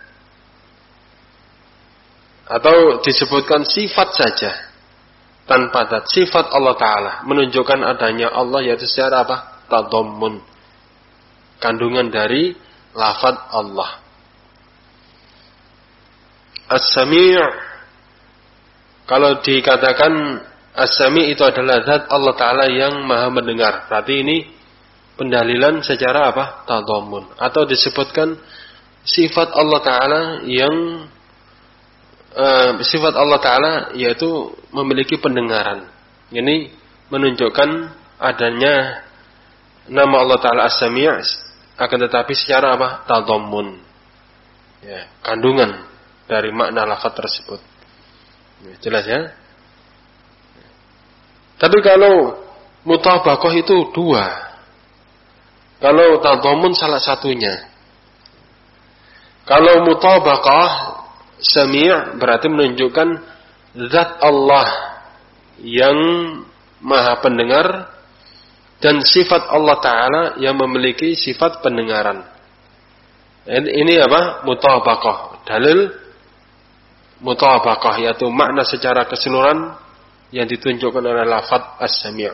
Atau disebutkan sifat saja tanpa zat, sifat Allah Ta'ala menunjukkan adanya Allah, yaitu secara apa? Tadammun, kandungan dari lafaz Allah. As-Sami', kalau dikatakan As-Sami' itu adalah zat Allah Ta'ala yang maha mendengar, berarti ini pendalilan secara apa? Tadammun. Atau disebutkan sifat Allah Ta'ala yang sifat Allah Ta'ala yaitu memiliki pendengaran. Ini menunjukkan adanya nama Allah Ta'ala As-Sami', akan tetapi secara apa? Tadammun, ya, kandungan dari makna lafaz tersebut. Ya, jelas ya? Tapi kalau mutabaqah itu dua. Kalau tadammun salah satunya. Kalau mutabaqah Sami' berarti menunjukkan zat Allah yang maha pendengar dan sifat Allah Ta'ala yang memiliki sifat pendengaran. Ini apa? Mutabaqah. Dalil mutabaqah, yaitu makna secara keseluruhan yang ditunjukkan oleh lafaz As-Sami'.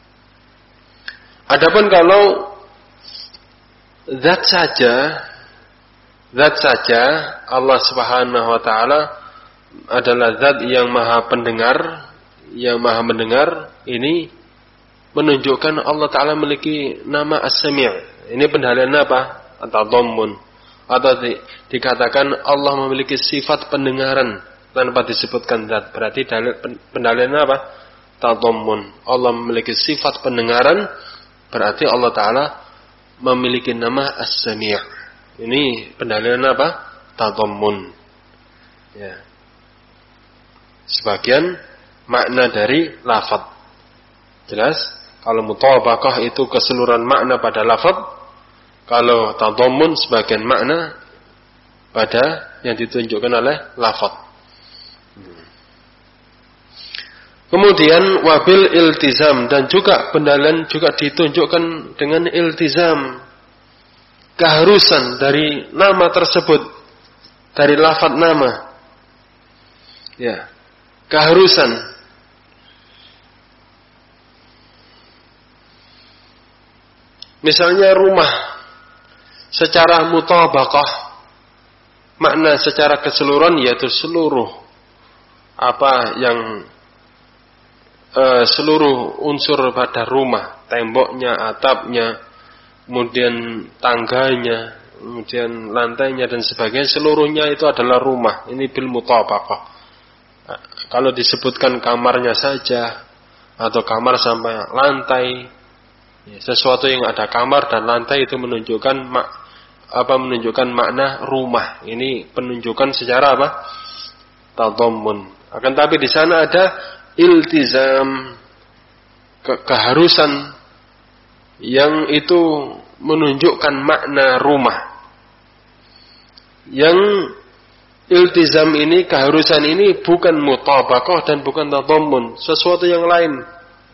Adapun kalau zat saja Allah Subhanahu wa Ta'ala adalah zat yang maha pendengar, yang maha mendengar, ini menunjukkan Allah Ta'ala memiliki nama As-Sami'. Ini pendalilan apa? Tadammun. Atau dikatakan Allah memiliki sifat pendengaran tanpa disebutkan zat, berarti pendalilan apa? Tadammun. Allah memiliki sifat pendengaran, berarti Allah Ta'ala memiliki nama As-Sami'. Ini pendalilan apa? Tadammun. Ya. Sebagian makna dari lafaz. Jelas? Kalau mutabaqah itu keseluruhan makna pada lafaz. Kalau tadammun sebagian makna pada yang ditunjukkan oleh lafaz. Kemudian wabil iltizam, dan juga pendalilan juga ditunjukkan dengan iltizam, keharusan dari nama tersebut, dari lafaz nama. Ya, keharusan. Misalnya rumah, secara mutabaqah makna secara keseluruhan yaitu seluruh apa yang seluruh unsur pada rumah, temboknya, atapnya, kemudian tangganya, kemudian lantainya dan sebagainya, seluruhnya itu adalah rumah. Ini bil mutabaqah. Kalau disebutkan kamarnya saja atau kamar sampai lantai, sesuatu yang ada kamar dan lantai itu menunjukkan menunjukkan makna rumah. Ini penunjukan secara apa? Tadammun. Akan tapi di sana ada iltizam, keharusan yang itu menunjukkan makna rumah. Yang iltizam ini, keharusan ini bukan mutabaqah dan bukan tadammun, sesuatu yang lain.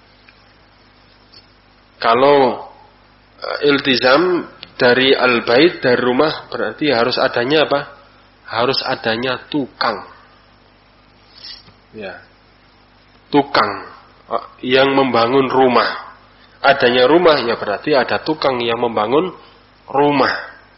Kalau iltizam dari al-bait, dari rumah, berarti harus adanya apa? Harus adanya tukang. Ya. Tukang yang membangun rumah. Adanya rumah, ya berarti ada tukang yang membangun rumah.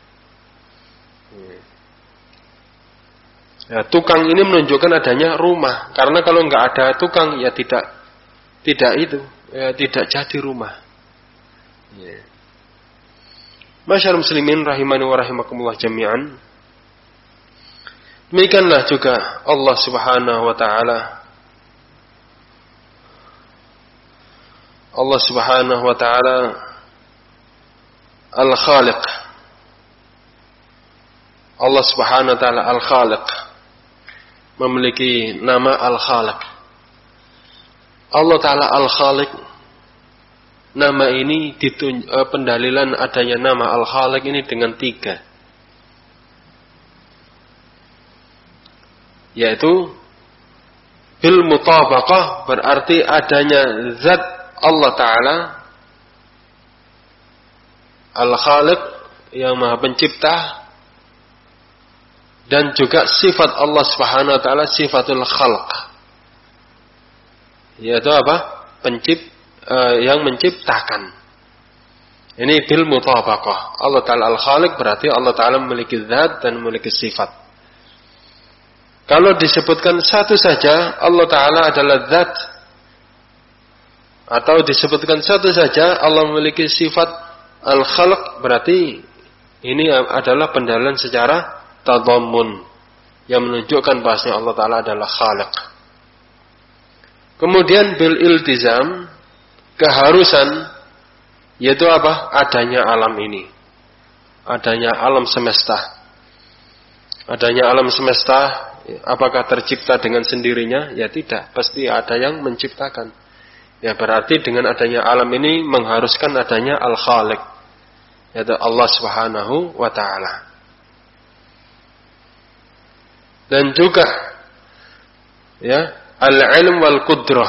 Ya, tukang ini menunjukkan adanya rumah. Karena kalau nggak ada tukang, ya tidak itu, ya, tidak jadi rumah. Ya. Masyaallah muslimin rahimani wa rahimakumullah jami'an. Demikianlah juga Allah Subhanahu wa Ta'ala. Allah Subhanahu wa Ta'ala Al-Khaliq. Allah Subhanahu wa Ta'ala Al-Khaliq, memiliki nama Al-Khaliq. Allah Ta'ala Al-Khaliq, nama ini pendalilan adanya nama Al-Khaliq ini dengan 3, yaitu bil mutabaqah, berarti adanya zat Allah Ta'ala Al-Khaliq yang Maha Pencipta, dan juga sifat Allah Subhanahu wa taala sifatul khalq. Yaitu apa? Yang menciptakan. Ini bil mutabaqah. Allah taala Al-Khaliq berarti Allah taala memiliki zat dan memiliki sifat. Kalau disebutkan satu saja Allah taala adalah zat, atau disebutkan satu saja Allah memiliki sifat Al-Khalq, berarti ini adalah pendalilan secara tadammun yang menunjukkan bahasanya Allah taala adalah Khaliq. Kemudian bil iltizam, keharusan, yaitu apa? Adanya alam ini, adanya alam semesta. Adanya alam semesta, apakah tercipta dengan sendirinya? Ya tidak, pasti ada yang menciptakan. Ya berarti dengan adanya alam ini mengharuskan adanya Al-Khaliq, yaitu Allah Subhanahu wa taala. Dan juga ya al-ilm wal qudrah.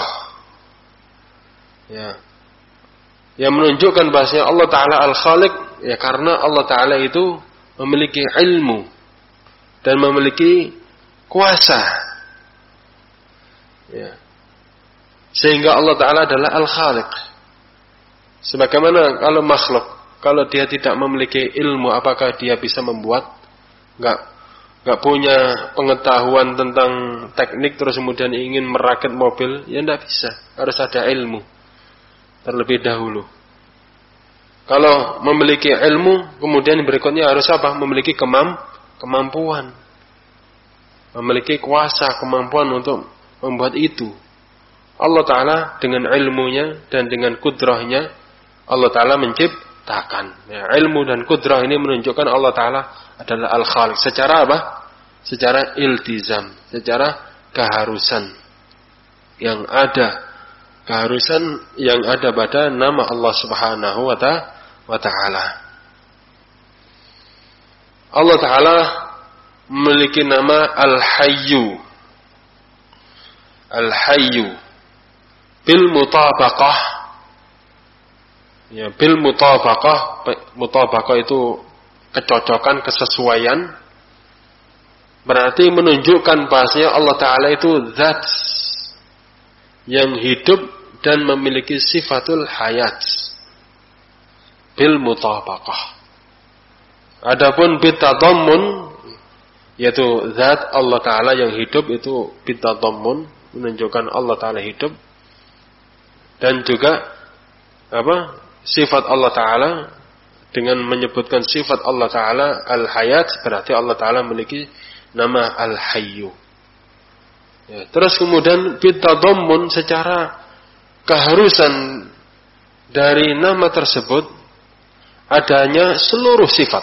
Ya. Yang menunjukkan bahasanya Allah taala Al-Khaliq, ya karena Allah taala itu memiliki ilmu dan memiliki kuasa. Ya. Sehingga Allah taala adalah Al-Khaliq. Sebagaimana kalau makhluk, kalau dia tidak memiliki ilmu, apakah dia bisa membuat? Enggak punya pengetahuan tentang teknik terus kemudian ingin merakit mobil, ya enggak bisa. Harus ada ilmu terlebih dahulu. Kalau memiliki ilmu, kemudian berikutnya harus apa? Memiliki kemampuan. Memiliki kuasa, kemampuan untuk membuat itu. Allah Ta'ala dengan ilmunya dan dengan kudrahnya, Allah Ta'ala menciptakan. Ya, ilmu dan kudrah ini menunjukkan Allah Ta'ala adalah Al-Khaliq. Secara apa? Secara iltizam, secara keharusan yang ada. Keharusan yang ada pada nama Allah Subhanahu wa Ta'ala. Allah Ta'ala memiliki nama Al-Hayyu. Al-Hayyu bil mutabaqah. Ya, bil mutabaqah. Mutabaqah itu kecocokan, kesesuaian. Berarti menunjukkan bahasanya Allah Ta'ala itu zat yang hidup dan memiliki sifatul hayat. Bil mutabaqah. Adapun bitadammun, yaitu zat Allah Ta'ala yang hidup itu bitadammun, menunjukkan Allah Ta'ala hidup. Dan juga apa? Sifat Allah Ta'ala dengan menyebutkan sifat Allah Ta'ala Al-Hayat, berarti Allah Ta'ala memiliki nama Al-Hayyu. Ya, terus kemudian bitadammun, secara keharusan dari nama tersebut adanya seluruh sifat.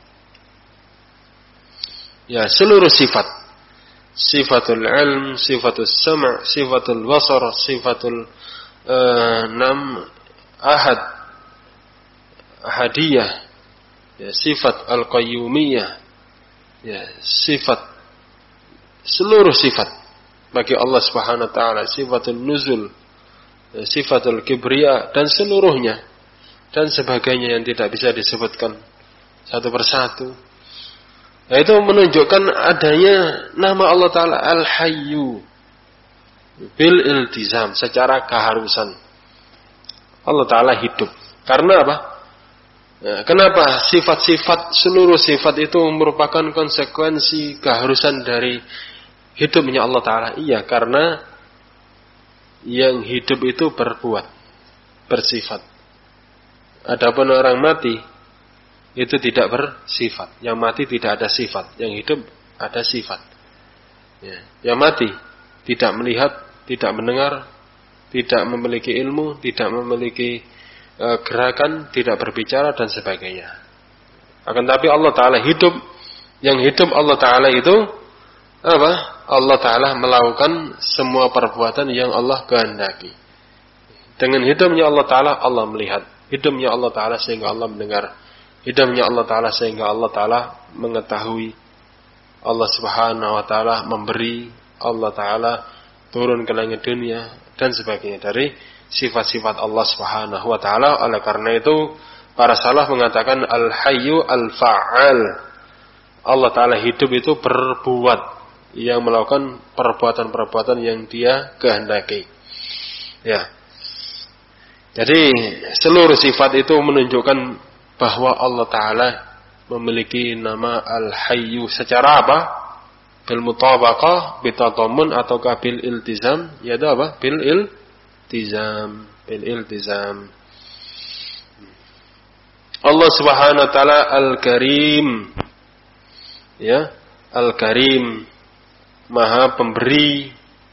Ya, seluruh sifat. Sifatul ilm, sifatul sam', sifatul basar, sifatul ahadiyah, ya, sifat al-qayyumiyah, ya, sifat, seluruh sifat bagi Allah Subhanahu wa taala, sifatul nuzul, ya, sifatul kibriya, dan seluruhnya dan sebagainya yang tidak bisa disebutkan satu persatu. Nah, itu menunjukkan adanya nama Allah Ta'ala Al-Hayyu bil iltizam, secara keharusan. Allah Ta'ala hidup. Karena apa? Nah, kenapa sifat-sifat, seluruh sifat itu merupakan konsekuensi keharusan dari hidupnya Allah Ta'ala? Iya, karena yang hidup itu berbuat, bersifat. Adapun orang mati itu tidak bersifat. Yang mati tidak ada sifat. Yang hidup ada sifat. Ya. Yang mati tidak melihat, tidak mendengar, tidak memiliki ilmu, tidak memiliki gerakan, tidak berbicara dan sebagainya. Akan tapi Allah Ta'ala hidup. Yang hidup Allah Ta'ala itu apa? Allah Ta'ala melakukan semua perbuatan yang Allah kehendaki. Dengan hidupnya Allah Ta'ala, Allah melihat. Hidupnya Allah Ta'ala sehingga Allah mendengar. Hidupnya Allah Ta'ala sehingga Allah Ta'ala mengetahui. Allah Subhanahu wa Ta'ala memberi. Allah Ta'ala turun ke langit dunia dan sebagainya dari sifat-sifat Allah Subhanahu wa Ta'ala. Oleh karena itu para salaf mengatakan al-hayyu al-fa'al. Allah Ta'ala hidup itu berbuat, yang melakukan perbuatan-perbuatan yang Dia kehendaki. Ya. Jadi seluruh sifat itu menunjukkan bahwa Allah Ta'ala memiliki nama al-hayyu. Secara apa? Bil mutabaqah, bitadamun, ataukah bil iltizam? Yaitu apa? Bil iltizam. Allah Subhanahu wa taala Al-Karim. Ya, Al-Karim, Maha Pemberi,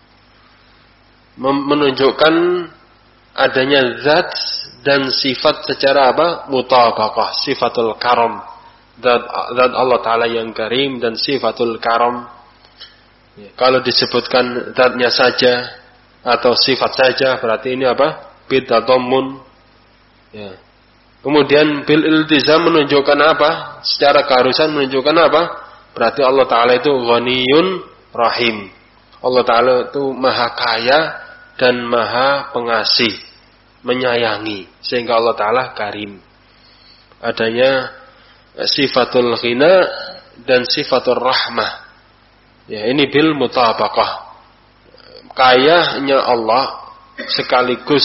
menunjukkan adanya zat dan sifat secara apa? Mutabaqah, sifatul karam. Zat Allah Ta'ala yang karim dan sifatul karam. Ya, kalau disebutkan zatnya saja atau sifat saja, berarti ini apa? Bid'atun. Ya. Kemudian bil iltizam menunjukkan apa? Secara keharusan menunjukkan apa? Berarti Allah Ta'ala itu ghaniyun rahim. Allah Ta'ala itu maha kaya dan maha pengasih, menyayangi, sehingga Allah Ta'ala karim. Adanya sifatul ghina dan sifatul rahmah. Ya, ini bil mutabaqah. Kayanya Allah sekaligus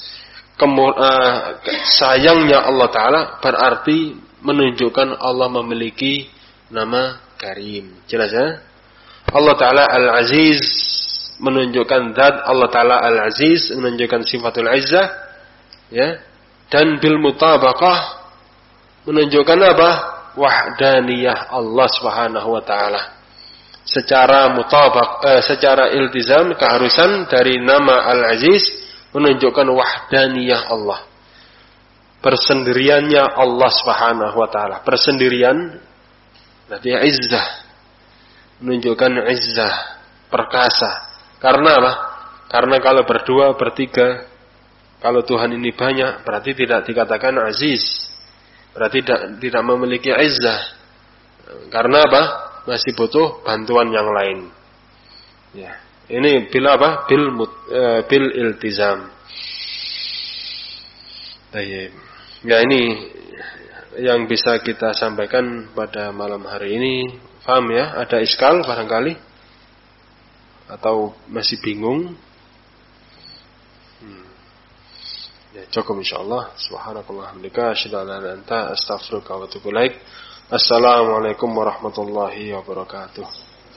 sayangnya Allah Ta'ala berarti menunjukkan Allah memiliki nama Karim. Jelas ya? Allah Ta'ala Al-Aziz menunjukkan zat Allah Ta'ala Al-Aziz, menunjukkan sifatul izzah, ya. Dan bil mutabaqah menunjukkan apa? Wahdaniyah Allah Subhanahu wa Ta'ala. Secara iltizam, keharusan dari nama Al-Aziz menunjukkan wahdaniyah Allah, persendiriannya Allah Subhanahu wa Ta'ala. Persendirian berarti izzah, menunjukkan izzah, perkasa. Karena apa? Karena kalau berdua, bertiga, kalau Tuhan ini banyak, berarti tidak dikatakan aziz, berarti tidak memiliki izzah. Karena apa? Masih butuh bantuan yang lain. Ya, ini bila apa? Bil iltizam. Baik. Ya, ini yang bisa kita sampaikan pada malam hari ini. Paham ya? Ada iskal barangkali? Atau masih bingung? Ya, cukup insyaallah. Subhanakallah hamdika asyhadu an la ilaha illa anta astaghfiruka wa atubu ilaik. Assalamualaikum warahmatullahi wabarakatuh.